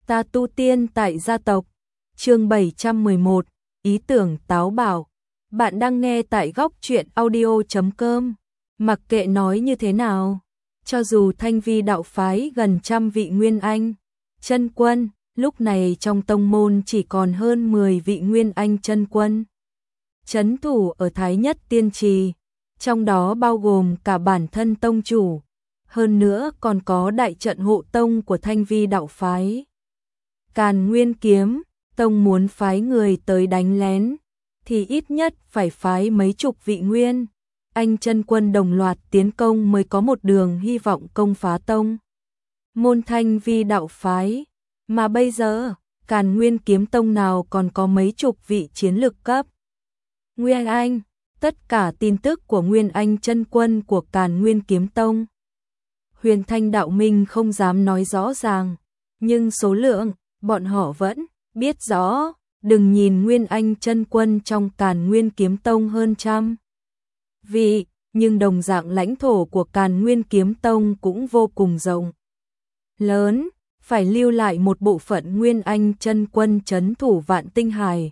Ta tu tiên tại gia tộc. Chương 711, ý tưởng táo bạo. Bạn đang nghe tại góc truyện audio.com. Mặc kệ nói như thế nào, cho dù Thanh Vi đạo phái gần trăm vị Nguyên Anh chân quân, lúc này trong tông môn chỉ còn hơn 10 vị Nguyên Anh chân quân trấn thủ ở Thái Nhất Tiên Trì, trong đó bao gồm cả bản thân tông chủ, hơn nữa còn có đại trận hộ tông của Thanh Vi đạo phái. Càn Nguyên Kiếm tông muốn phái người tới đánh lén thì ít nhất phải phái mấy chục vị Nguyên Anh chân quân đồng loạt tiến công mới có một đường hy vọng công phá tông môn Thanh Vi đạo phái, mà bây giờ Càn Nguyên Kiếm tông nào còn có mấy chục vị chiến lực cấp Nguyên Anh. Tất cả tin tức của Nguyên Anh chân quân của Càn Nguyên Kiếm tông, Huyền Thanh đạo minh không dám nói rõ ràng, nhưng số lượng bọn họ vẫn biết rõ. Đừng nhìn Nguyên Anh chân quân trong Càn Nguyên Kiếm tông hơn trăm vị, nhưng đồng dạng lãnh thổ của Càn Nguyên Kiếm tông cũng vô cùng rộng lớn, phải lưu lại một bộ phận Nguyên Anh chân quân trấn thủ Vạn Tinh Hải.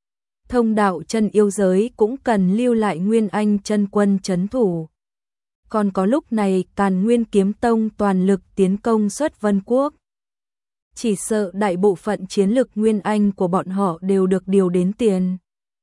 Thông đạo chân yêu giới cũng cần lưu lại Nguyên Anh chân quân trấn thủ. Còn có lúc này Càn Nguyên Kiếm tông toàn lực tiến công Xuất Vân Quốc, chỉ sợ đại bộ phận chiến lực Nguyên Anh của bọn họ đều được điều đến tiền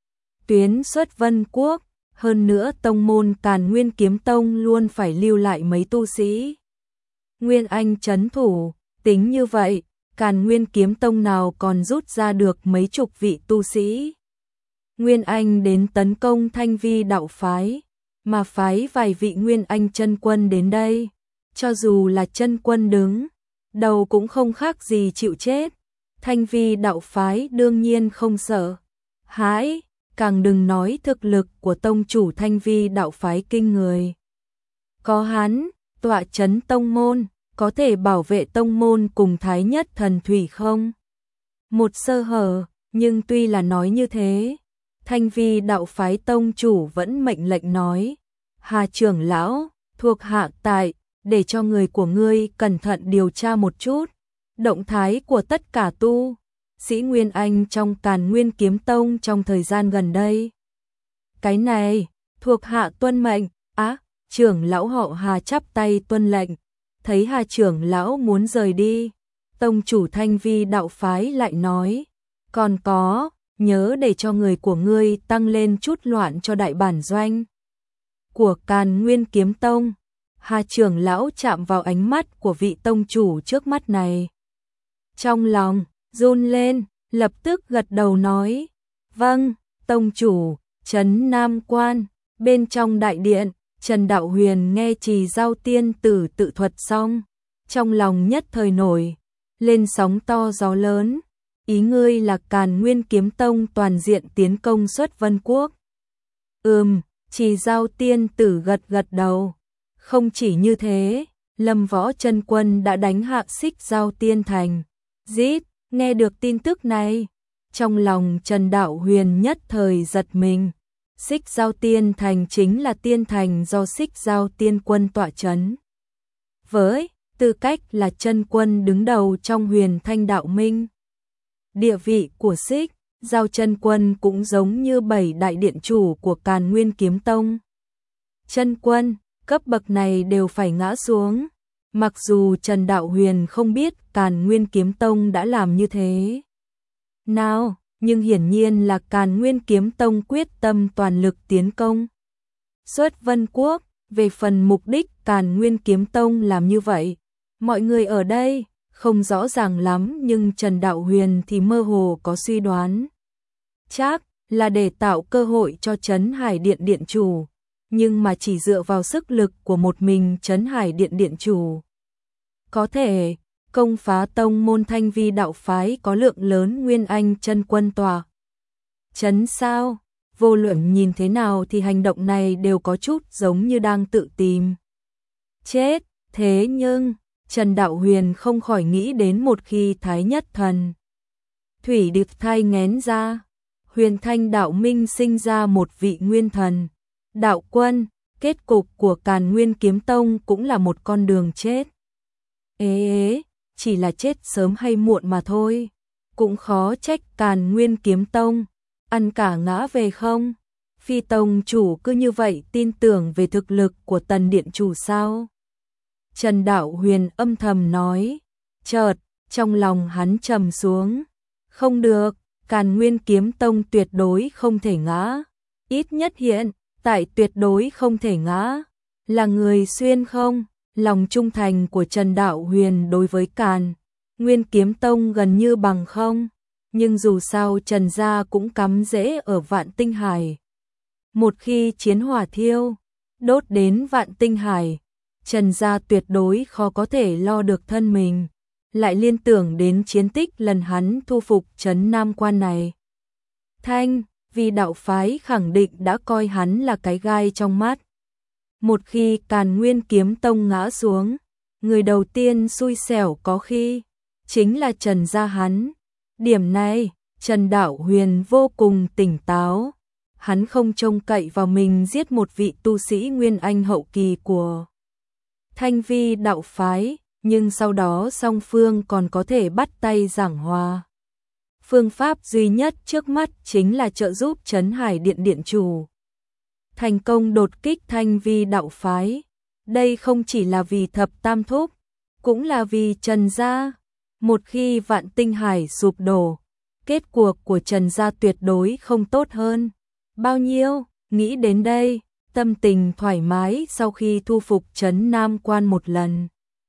tuyến Xuất Vân Quốc, hơn nữa tông môn Càn Nguyên Kiếm tông luôn phải lưu lại mấy tu sĩ Nguyên Anh trấn thủ. Tính như vậy, Càn Nguyên Kiếm tông nào còn rút ra được mấy chục vị tu sĩ Nguyên Anh đến tấn công Thanh Vi đạo phái, mà phái vài vị Nguyên Anh chân quân đến đây, cho dù là chân quân đứng đầu cũng không khác gì chịu chết. Thanh Vi đạo phái đương nhiên không sợ hãi, càng đừng nói thực lực của tông chủ Thanh Vi đạo phái kinh người. Có hắn tọa trấn tông môn, có thể bảo vệ tông môn cùng Thái Nhất Thần Thủy không một sơ hở. Nhưng tuy là nói như thế, Thanh Vi đạo phái tông chủ vẫn mệnh lệnh nói: Hà trưởng lão, thuộc hạ tại, để cho người của ngươi cẩn thận điều tra một chút động thái của tất cả tu sĩ Nguyên Anh trong Càn Nguyên Kiếm tông trong thời gian gần đây. Cái này, thuộc hạ tuân mệnh. Trưởng lão họ Hà chắp tay tuân lệnh. Thấy Hà trưởng lão muốn rời đi, tông chủ Thanh Vi đạo phái lại nói: còn có, nhớ để cho người của ngươi tăng lên chút loạn cho đại bản doanh của Càn Nguyên Kiếm tông. Hà trưởng lão chạm vào ánh mắt của vị tông chủ trước mắt này, trong lòng run lên, lập tức gật đầu nói: vâng, tông chủ. Trấn Nam Quan, bên trong đại điện, Trần Đạo Huyền nghe Trì Giao Tiên tử tự thuật xong, trong lòng nhất thời nổi lên sóng to gió lớn. Ý ngươi là Càn Nguyên Kiếm tông toàn diện tiến công Xuất Vân Quốc? Trì Giao Tiên tử gật gật đầu. Không chỉ như thế, Lâm Võ chân quân đã đánh hạ Xích Giao Tiên Thành. Nghe được tin tức này, trong lòng Trần Đạo Huyền nhất thời giật mình. Xích Giao Tiên Thành chính là tiên thành do Xích Giao Tiên quân tọa trấn. Với tư cách là chân quân đứng đầu trong Huyền Thanh đạo minh, địa vị của Xích Giao chân quân cũng giống như 7 đại điện chủ của Càn Nguyên Kiếm tông. Chân quân cấp bậc này đều phải ngã xuống. Mặc dù Trần Đạo Huyền không biết Càn Nguyên Kiếm tông đã làm như thế nào, nhưng hiển nhiên là Càn Nguyên Kiếm tông quyết tâm toàn lực tiến công Xuất Vân Quốc. Về phần mục đích Càn Nguyên Kiếm tông làm như vậy, mọi người ở đây không rõ ràng lắm, nhưng Trần Đạo Huyền thì mơ hồ có suy đoán. Chắc là để tạo cơ hội cho Trấn Hải Điện điện chủ, nhưng mà chỉ dựa vào sức lực của một mình Trấn Hải Điện điện chủ có thể công phá tông môn Thanh Vi đạo phái có lượng lớn Nguyên Anh chân quân tòa trấn sao? Vô luận nhìn thế nào thì hành động này đều có chút giống như đang tự tìm chết. Thế nhưng Trần Đạo Huyền không khỏi nghĩ đến một khi Thái Nhất Thần Thủy được thai nghén ra, Huyền Thanh đạo minh sinh ra một vị nguyên thần đạo quân, kết cục của Càn Nguyên Kiếm tông cũng là một con đường chết. chỉ là chết sớm hay muộn mà thôi. Cũng khó trách Càn Nguyên Kiếm Tông ăn cả ngã về không. Phi tông chủ cứ như vậy tin tưởng về thực lực của Tần điện chủ sao? Trần Đạo Huyền âm thầm nói. Chợt trong lòng hắn trầm xuống. Không được, Càn Nguyên Kiếm Tông tuyệt đối không thể ngã. Ít nhất hiện tại tuyệt đối không thể ngã. Là người xuyên không? Lòng trung thành của Trần Đạo Huyền đối với Càn Nguyên Kiếm Tông gần như bằng không. Nhưng dù sao Trần gia cũng cắm rễ ở Vạn Tinh Hải. Một khi chiến hỏa thiêu, đốt đến Vạn Tinh Hải, Trần gia tuyệt đối khó có thể lo được thân mình. Lại liên tưởng đến chiến tích lần hắn thu phục trấn Nam Quan này. Thanh, vì đạo phái khẳng định đã coi hắn là cái gai trong mắt. Một khi Càn Nguyên Kiếm Tông ngã xuống, người đầu tiên xui xẻo có khi chính là Trần gia hắn. Điểm này, Trần Đạo Huyền vô cùng tỉnh táo. Hắn không trông cậy vào mình giết một vị tu sĩ Nguyên Anh hậu kỳ của Thanh Vi đạo phái, nhưng sau đó song phương còn có thể bắt tay giảng hòa. Phương pháp duy nhất trước mắt chính là trợ giúp Trấn Hải Điện điện chủ thành công đột kích Thanh Vi đạo phái. Đây không chỉ là vì Thập Tam Thúc, cũng là vì Trần gia. Một khi Vạn Tinh Hải sụp đổ, kết cuộc của Trần gia tuyệt đối không tốt hơn bao nhiêu. Nghĩ đến đây, tâm tình thoải mái sau khi thu phục trấn Nam Quan một lần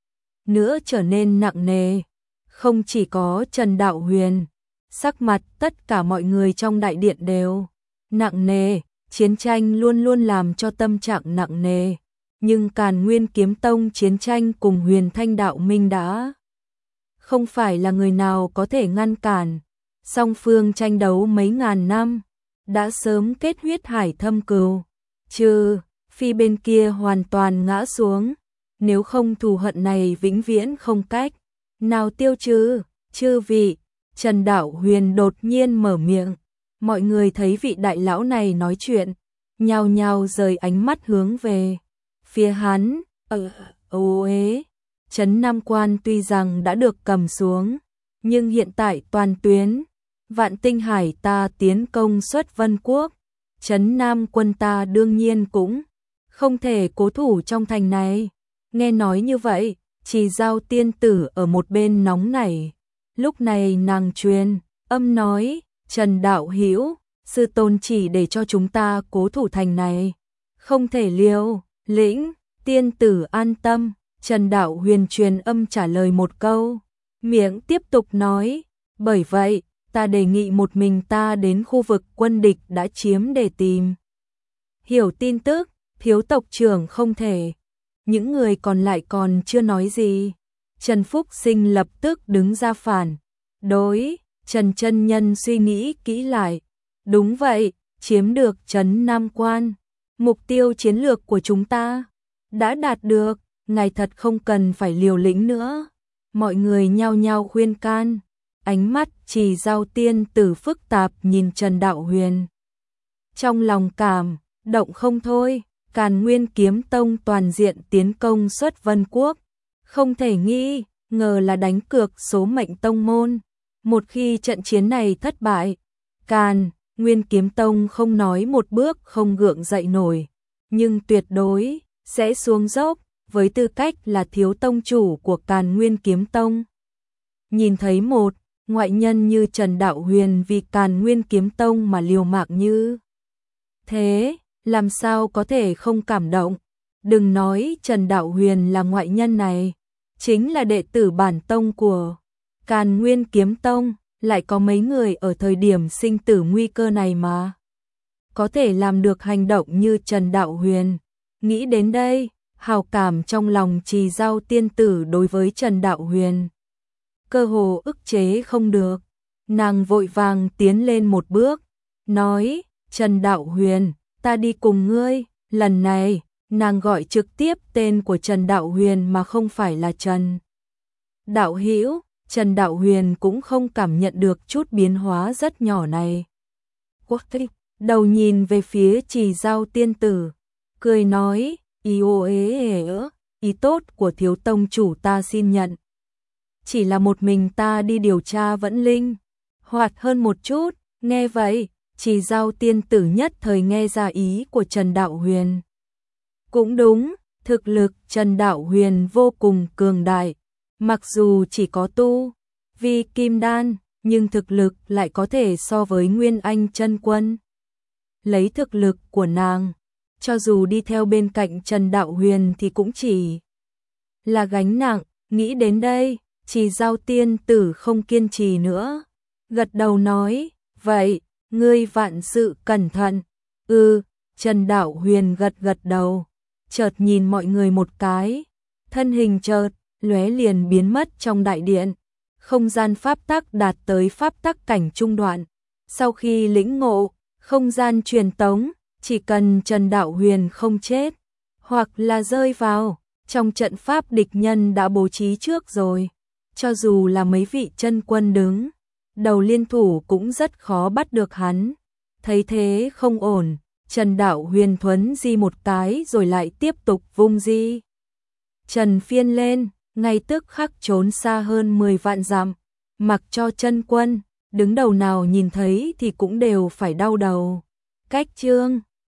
nữa trở nên nặng nề. Không chỉ có Trần Đạo Huyền, sắc mặt tất cả mọi người trong đại điện đều nặng nề. Chiến tranh luôn luôn làm cho tâm trạng nặng nề, nhưng Càn Nguyên Kiếm Tông chiến tranh cùng Huyền Thanh Đạo Minh đã không phải là người nào có thể ngăn cản. Song phương tranh đấu mấy ngàn năm, đã sớm kết huyết hải thâm cừu, trừ phi bên kia hoàn toàn ngã xuống, nếu không thù hận này vĩnh viễn không cách nào tiêu trừ. Chư vị, Trần Đạo Huyền đột nhiên mở miệng. Mọi người thấy vị đại lão này nói chuyện, nhao nhao rời ánh mắt hướng về phía hắn. Trấn Nam Quan tuy rằng đã được cầm xuống, nhưng hiện tại toàn tuyến Vạn Tinh Hải ta tiến công xuất Vân Quốc, Trấn Nam quân ta đương nhiên cũng không thể cố thủ trong thành này. Nghe nói như vậy, Trì Giao tiên tử ở một bên nóng nảy. Lúc này nàng truyền âm nói, Trần Đạo Hữu, sư tôn chỉ để cho chúng ta cố thủ thành này, không thể liều lĩnh. Tiên tử an tâm. Trần Đạo Huyền truyền âm trả lời một câu, miệng tiếp tục nói, bởi vậy ta đề nghị một mình ta đến khu vực quân địch đã chiếm để tìm hiểu tin tức. Thiếu tộc trưởng không thể. Những người còn lại còn chưa nói gì, Trần Phúc Sinh lập tức đứng ra phản đối. Trần chân nhân suy nghĩ kỹ lại, đúng vậy, chiếm được trấn Nam Quan, mục tiêu chiến lược của chúng ta đã đạt được, ngài thật không cần phải liều lĩnh nữa. Mọi người nhao nhao khuyên can. Ánh mắt Trì Giao tiên tử phức tạp nhìn Trần Đạo Huyền, trong lòng cảm động không thôi. Càn Nguyên Kiếm Tông toàn diện tiến công xuất Vân Quốc, không thể nghi ngờ là đánh cược số mệnh tông môn. Một khi trận chiến này thất bại, Càn Nguyên Kiếm Tông không nói một bước không gượng dậy nổi, nhưng tuyệt đối sẽ xuống dốc. Với tư cách là thiếu tông chủ của Càn Nguyên Kiếm Tông, nhìn thấy một ngoại nhân như Trần Đạo Huyền vì Càn Nguyên Kiếm Tông mà liều mạng như thế, làm sao có thể không cảm động. Đừng nói Trần Đạo Huyền là ngoại nhân này, chính là đệ tử bản tông của Càn Nguyên Kiếm Tông, lại có mấy người ở thời điểm sinh tử nguy cơ này mà có thể làm được hành động như Trần Đạo Huyền. Nghĩ đến đây, hào cảm trong lòng Trì Giao tiên tử đối với Trần Đạo Huyền cơ hồ ức chế không được. Nàng vội vàng tiến lên một bước, nói, Trần Đạo Huyền, ta đi cùng ngươi. Lần này, nàng gọi trực tiếp tên của Trần Đạo Huyền mà không phải là Trần Đạo Hữu. Trần Đạo Huyền cũng không cảm nhận được chút biến hóa rất nhỏ này. Đầu nhìn về phía Trì Giao tiên tử, cười nói, ý tốt của thiếu tông chủ ta xin nhận. chỉ là một mình ta đi điều tra vẫn linh hoạt hơn một chút. Nghe vậy, Trì Dao tiên tử nhất thời nghe ra ý của Trần Đạo Huyền. Cũng đúng, thực lực Trần Đạo Huyền vô cùng cường đại, mặc dù chỉ có tu vi kim đan, nhưng thực lực lại có thể so với Nguyên Anh chân quân. Lấy thực lực của nàng, cho dù đi theo bên cạnh Trần Đạo Huyền thì cũng chỉ là gánh nặng. Nghĩ đến đây, Trì Dao tiên tử không kiên trì nữa, gật đầu nói, vậy, ngươi vạn sự cẩn thận. Trần Đạo Huyền gật gật đầu, chợt nhìn mọi người một cái, thân hình chợt lóe liền biến mất trong đại điện. Không gian pháp tắc đạt tới pháp tắc cảnh trung đoạn. Sau khi lĩnh ngộ không gian truyền tống, chỉ cần Trần Đạo Huyền không chết, hoặc là rơi vào trong trận pháp địch nhân đã bố trí trước rồi, cho dù là mấy vị chân quân đứng đầu liên thủ cũng rất khó bắt được hắn. Thấy thế không ổn, Trần Đạo Huyền thuấn di một cái rồi lại tiếp tục vung di Trần phiên lên, ngay tức khắc trốn xa hơn 10 vạn dặm, mặc cho chân quân đứng đầu nào nhìn thấy thì cũng đều phải đau đầu. Cách chương